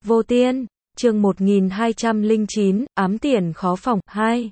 Vô Tiên, chương 1209, ám tiền khó phòng, 2.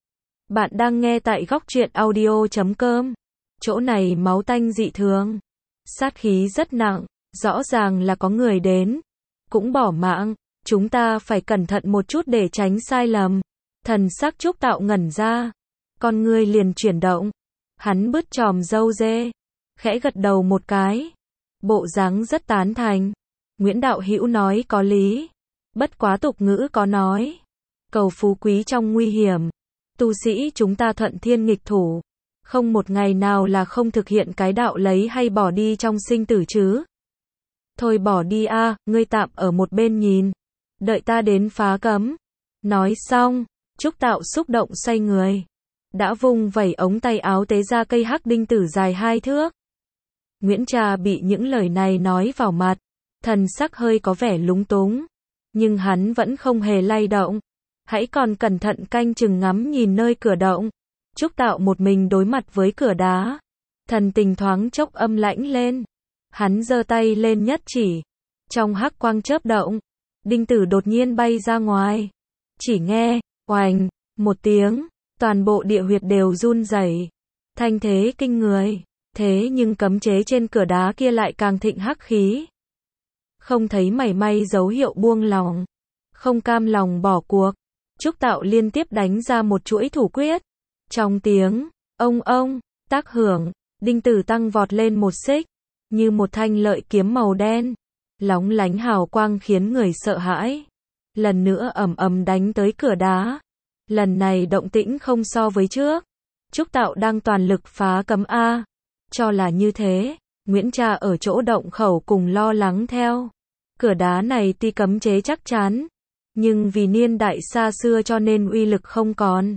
Bạn đang nghe tại góc truyện audio.com. Chỗ này máu tanh dị thường. Sát khí rất nặng, rõ ràng là có người đến. Cũng bỏ mạng, chúng ta phải cẩn thận một chút để tránh sai lầm. Thần sắc Trúc Tạo ngẩn ra. Con ngươi liền chuyển động. Hắn bứt chòm râu dê. Khẽ gật đầu một cái. Bộ dáng rất tán thành. Nguyễn Đạo Hữu nói có lý. Bất quá tục ngữ có nói. Cầu phú quý trong nguy hiểm. Tu sĩ chúng ta thuận thiên nghịch thủ. Không một ngày nào là không thực hiện cái đạo lấy hay bỏ đi trong sinh tử chứ. Thôi bỏ đi a, ngươi tạm ở một bên nhìn. Đợi ta đến phá cấm. Nói xong, Trúc Tạo xúc động xoay người. Đã vung vẩy ống tay áo tế ra cây hắc đinh tử dài 2 thước. Nguyễn Trà bị những lời này nói vào mặt. Thần sắc hơi có vẻ lúng túng. Nhưng hắn vẫn không hề lay động. Hãy còn cẩn thận canh chừng ngắm nhìn nơi cửa động. Trúc Tạo một mình đối mặt với cửa đá. Thần tình thoáng chốc âm lãnh lên. Hắn giơ tay lên nhất chỉ. Trong hắc quang chớp động. Đinh tử đột nhiên bay ra ngoài. Chỉ nghe, oành, một tiếng. Toàn bộ địa huyệt đều run rẩy. Thanh thế kinh người. Thế nhưng cấm chế trên cửa đá kia lại càng thịnh hắc khí. Không thấy mảy may dấu hiệu buông lòng. Không cam lòng bỏ cuộc. Trúc Tạo liên tiếp đánh ra một chuỗi thủ quyết. Trong tiếng, ông, tác hưởng, đinh tử tăng vọt lên một xích. Như một thanh lợi kiếm màu đen. Lóng lánh hào quang khiến người sợ hãi. Lần nữa ầm ầm đánh tới cửa đá. Lần này động tĩnh không so với trước. Trúc Tạo đang toàn lực phá cấm A. Cho là như thế, Nguyễn Trà ở chỗ động khẩu cùng lo lắng theo. Cửa đá này tuy cấm chế chắc chắn, nhưng vì niên đại xa xưa cho nên uy lực không còn.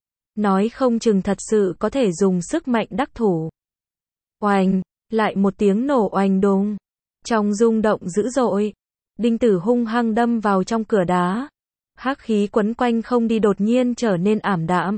Nói không chừng thật sự có thể dùng sức mạnh đắc thủ. Oành, lại một tiếng nổ oành đùng. Trong rung động dữ dội, đinh tử hung hăng đâm vào trong cửa đá. Hắc khí quấn quanh không đi đột nhiên trở nên ảm đạm.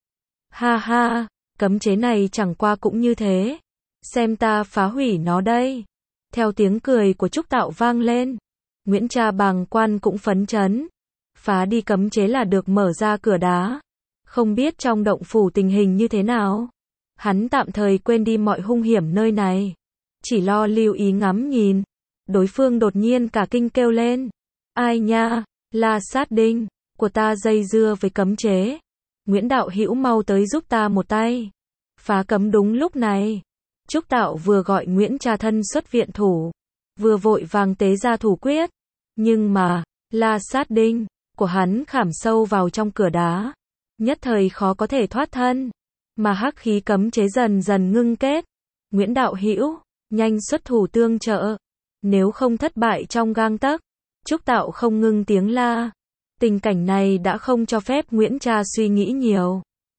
Ha ha, cấm chế này chẳng qua cũng như thế. Xem ta phá hủy nó đây. Theo tiếng cười của Trúc Tạo vang lên. Nguyễn Trà bàng quan cũng phấn chấn. Phá đi cấm chế là được mở ra cửa đá. Không biết trong động phủ tình hình như thế nào. Hắn tạm thời quên đi mọi hung hiểm nơi này. Chỉ lo lưu ý ngắm nhìn. Đối phương đột nhiên cả kinh kêu lên. Ai nha, La Sát Đinh, của ta dây dưa với cấm chế. Nguyễn Đạo Hữu mau tới giúp ta một tay. Phá cấm đúng lúc này. Trúc Tạo vừa gọi Nguyễn Trà thân xuất viện thủ. Vừa vội vàng tế ra thủ quyết. Nhưng mà, La Sát Đinh của hắn khảm sâu vào trong cửa đá. Nhất thời khó có thể thoát thân. Mà hắc khí cấm chế dần dần ngưng kết. Nguyễn Đạo Hữu, nhanh xuất thủ tương trợ. Nếu không thất bại trong gang tấc. Trúc Tạo không ngưng tiếng la. Tình cảnh này đã không cho phép Nguyễn Trà suy nghĩ nhiều.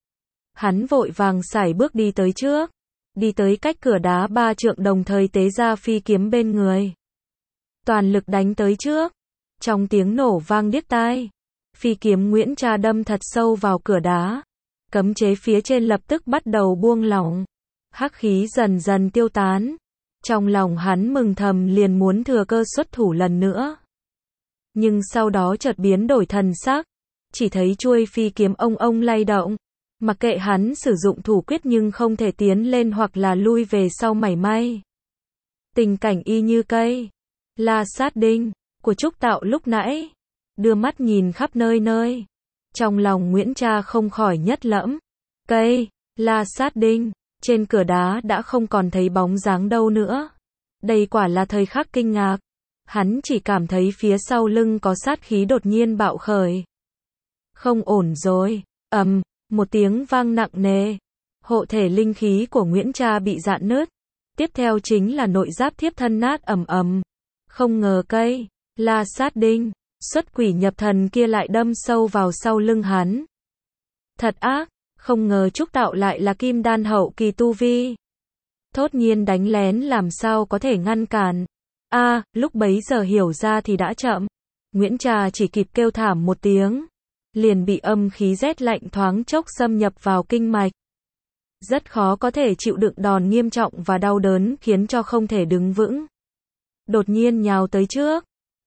Hắn vội vàng sải bước đi tới trước. Đi tới cách cửa đá 3 trượng đồng thời tế ra phi kiếm bên người. Toàn lực đánh tới trước. Trong tiếng nổ vang điếc tai. Phi kiếm Nguyễn Trà đâm thật sâu vào cửa đá. Cấm chế phía trên lập tức bắt đầu buông lỏng. Hắc khí dần dần tiêu tán. Trong lòng hắn mừng thầm liền muốn thừa cơ xuất thủ lần nữa. Nhưng sau đó chợt biến đổi thần sắc. Chỉ thấy chuôi phi kiếm ông lay động. Mặc kệ hắn sử dụng thủ quyết nhưng không thể tiến lên hoặc là lui về sau mảy may. Tình cảnh y như cây. La Sát Đinh của Trúc Tạo lúc nãy. Đưa mắt nhìn khắp nơi nơi. Trong lòng Nguyễn Trà không khỏi nhất lẫm. Cây, La Sát Đinh, trên cửa đá đã không còn thấy bóng dáng đâu nữa. Đây quả là thời khắc kinh ngạc. Hắn chỉ cảm thấy phía sau lưng có sát khí đột nhiên bạo khởi. Không ổn rồi. Một tiếng vang nặng nề. Hộ thể linh khí của Nguyễn Trà bị rạn nứt. Tiếp theo chính là nội giáp thiếp thân nát ầm. Không ngờ cây, La Sát Đinh, xuất quỷ nhập thần kia lại đâm sâu vào sau lưng hắn. Thật ác, không ngờ Trúc Tạo lại là kim đan hậu kỳ tu vi. Thốt nhiên đánh lén làm sao có thể ngăn cản. Lúc bấy giờ hiểu ra thì đã chậm. Nguyễn Trà chỉ kịp kêu thảm một tiếng. Liền bị âm khí rét lạnh thoáng chốc xâm nhập vào kinh mạch. Rất khó có thể chịu đựng đòn nghiêm trọng và đau đớn khiến cho không thể đứng vững. Đột nhiên nhào tới trước.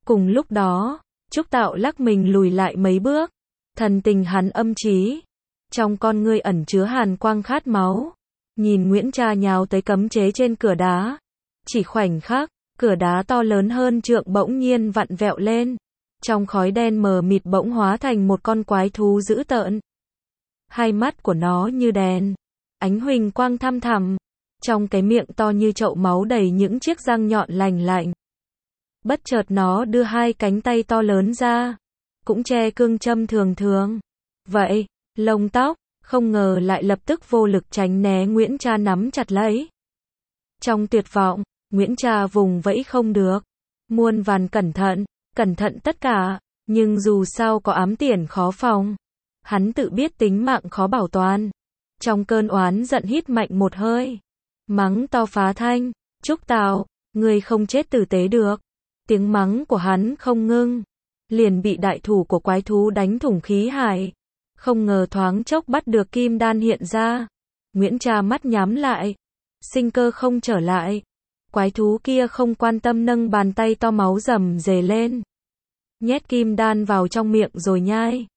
Cùng lúc đó, Trúc Tạo lắc mình lùi lại mấy bước, thần tình hắn âm trí, trong con ngươi ẩn chứa hàn quang khát máu, nhìn Nguyễn Trà nhào tới cấm chế trên cửa đá. Chỉ khoảnh khắc, cửa đá to lớn hơn trượng bỗng nhiên vặn vẹo lên, trong khói đen mờ mịt bỗng hóa thành một con quái thú dữ tợn. Hai mắt của nó như đèn, ánh huỳnh quang thăm thẳm, trong cái miệng to như chậu máu đầy những chiếc răng nhọn lành lạnh. Bất chợt nó đưa hai cánh tay to lớn ra, cũng che cương châm thường thường. Vậy, lông tóc, không ngờ lại lập tức vô lực tránh né Nguyễn Trà nắm chặt lấy. Trong tuyệt vọng, Nguyễn Trà vùng vẫy không được. Muôn vàn cẩn thận tất cả, nhưng dù sao có ám tiền khó phòng. Hắn tự biết tính mạng khó bảo toàn. Trong cơn oán giận hít mạnh một hơi, mắng to phá thanh, Trúc Tạo, ngươi không chết tử tế được. Tiếng mắng của hắn không ngưng, liền bị đại thủ của quái thú đánh thủng khí hải. Không ngờ thoáng chốc bắt được kim đan hiện ra. Nguyễn Trà mắt nhắm lại, sinh cơ không trở lại. Quái thú kia không quan tâm nâng bàn tay to máu rầm rề lên, nhét kim đan vào trong miệng rồi nhai.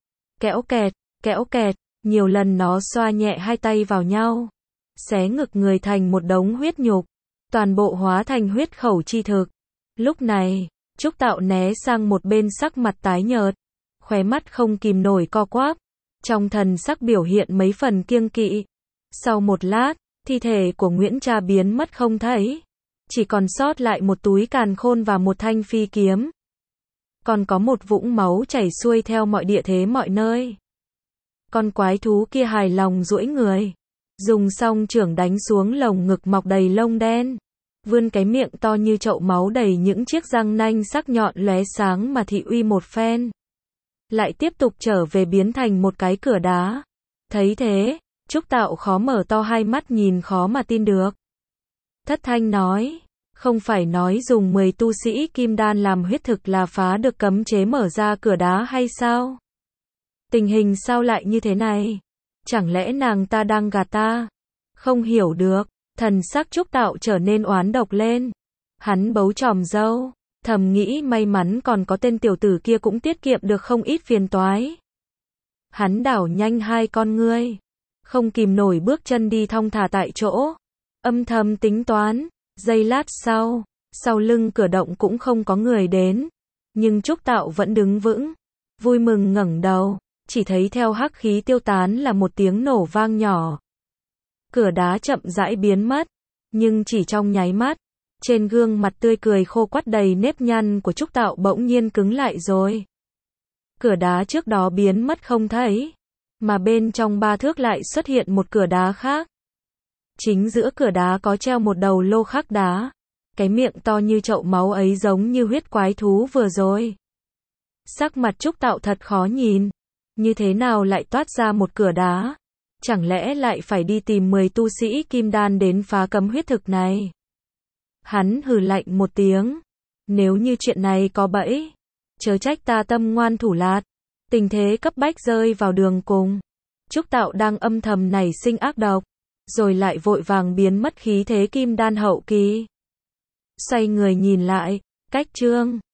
Kẽo kẹt, nhiều lần nó xoa nhẹ hai tay vào nhau, xé ngực người thành một đống huyết nhục, toàn bộ hóa thành huyết khẩu chi thực. Lúc này, Trúc Tạo né sang một bên sắc mặt tái nhợt, khóe mắt không kìm nổi co quắp, trong thần sắc biểu hiện mấy phần kiêng kỵ. Sau một lát, thi thể của Nguyễn Trà biến mất không thấy, chỉ còn sót lại một túi càn khôn và một thanh phi kiếm. Còn có một vũng máu chảy xuôi theo mọi địa thế mọi nơi. Con quái thú kia hài lòng duỗi người, dùng song chưởng đánh xuống lồng ngực mọc đầy lông đen, vươn cái miệng to như chậu máu đầy những chiếc răng nanh sắc nhọn lóe sáng mà thị uy một phen. Lại tiếp tục trở về biến thành một cái cửa đá. Thấy thế, Trúc Tạo khó mở to hai mắt nhìn khó mà tin được. Thất thanh nói, không phải nói dùng 10 tu sĩ kim đan làm huyết thực là phá được cấm chế mở ra cửa đá hay sao? Tình hình sao lại như thế này? Chẳng lẽ nàng ta đang gạt ta? Không hiểu được, thần sắc Trúc Tạo trở nên oán độc lên. Hắn bấu chòm râu, thầm nghĩ may mắn còn có tên tiểu tử kia cũng tiết kiệm được không ít phiền toái. Hắn đảo nhanh hai con ngươi, không kìm nổi bước chân đi thong thả tại chỗ, âm thầm tính toán. Giây lát sau lưng cửa động cũng không có người đến, nhưng Trúc Tạo vẫn đứng vững, vui mừng ngẩng đầu, chỉ thấy theo hắc khí tiêu tán là một tiếng nổ vang nhỏ. Cửa đá chậm rãi biến mất, nhưng chỉ trong nháy mắt, trên gương mặt tươi cười khô quắt đầy nếp nhăn của Trúc Tạo bỗng nhiên cứng lại rồi. Cửa đá trước đó biến mất không thấy, mà bên trong 3 thước lại xuất hiện một cửa đá khác. Chính giữa cửa đá có treo một đầu lô khắc đá, cái miệng to như chậu máu ấy giống như huyết quái thú vừa rồi. Sắc mặt Trúc Tạo thật khó nhìn, như thế nào lại toát ra một cửa đá? Chẳng lẽ lại phải đi tìm 10 tu sĩ kim đan đến phá cấm huyết thực này? Hắn hừ lạnh một tiếng, nếu như chuyện này có bẫy, chớ trách ta tâm ngoan thủ lạt. Tình thế cấp bách rơi vào đường cùng, Trúc Tạo đang âm thầm nảy sinh ác độc, rồi lại vội vàng biến mất khí thế kim đan hậu kỳ. Xoay người nhìn lại, cách chương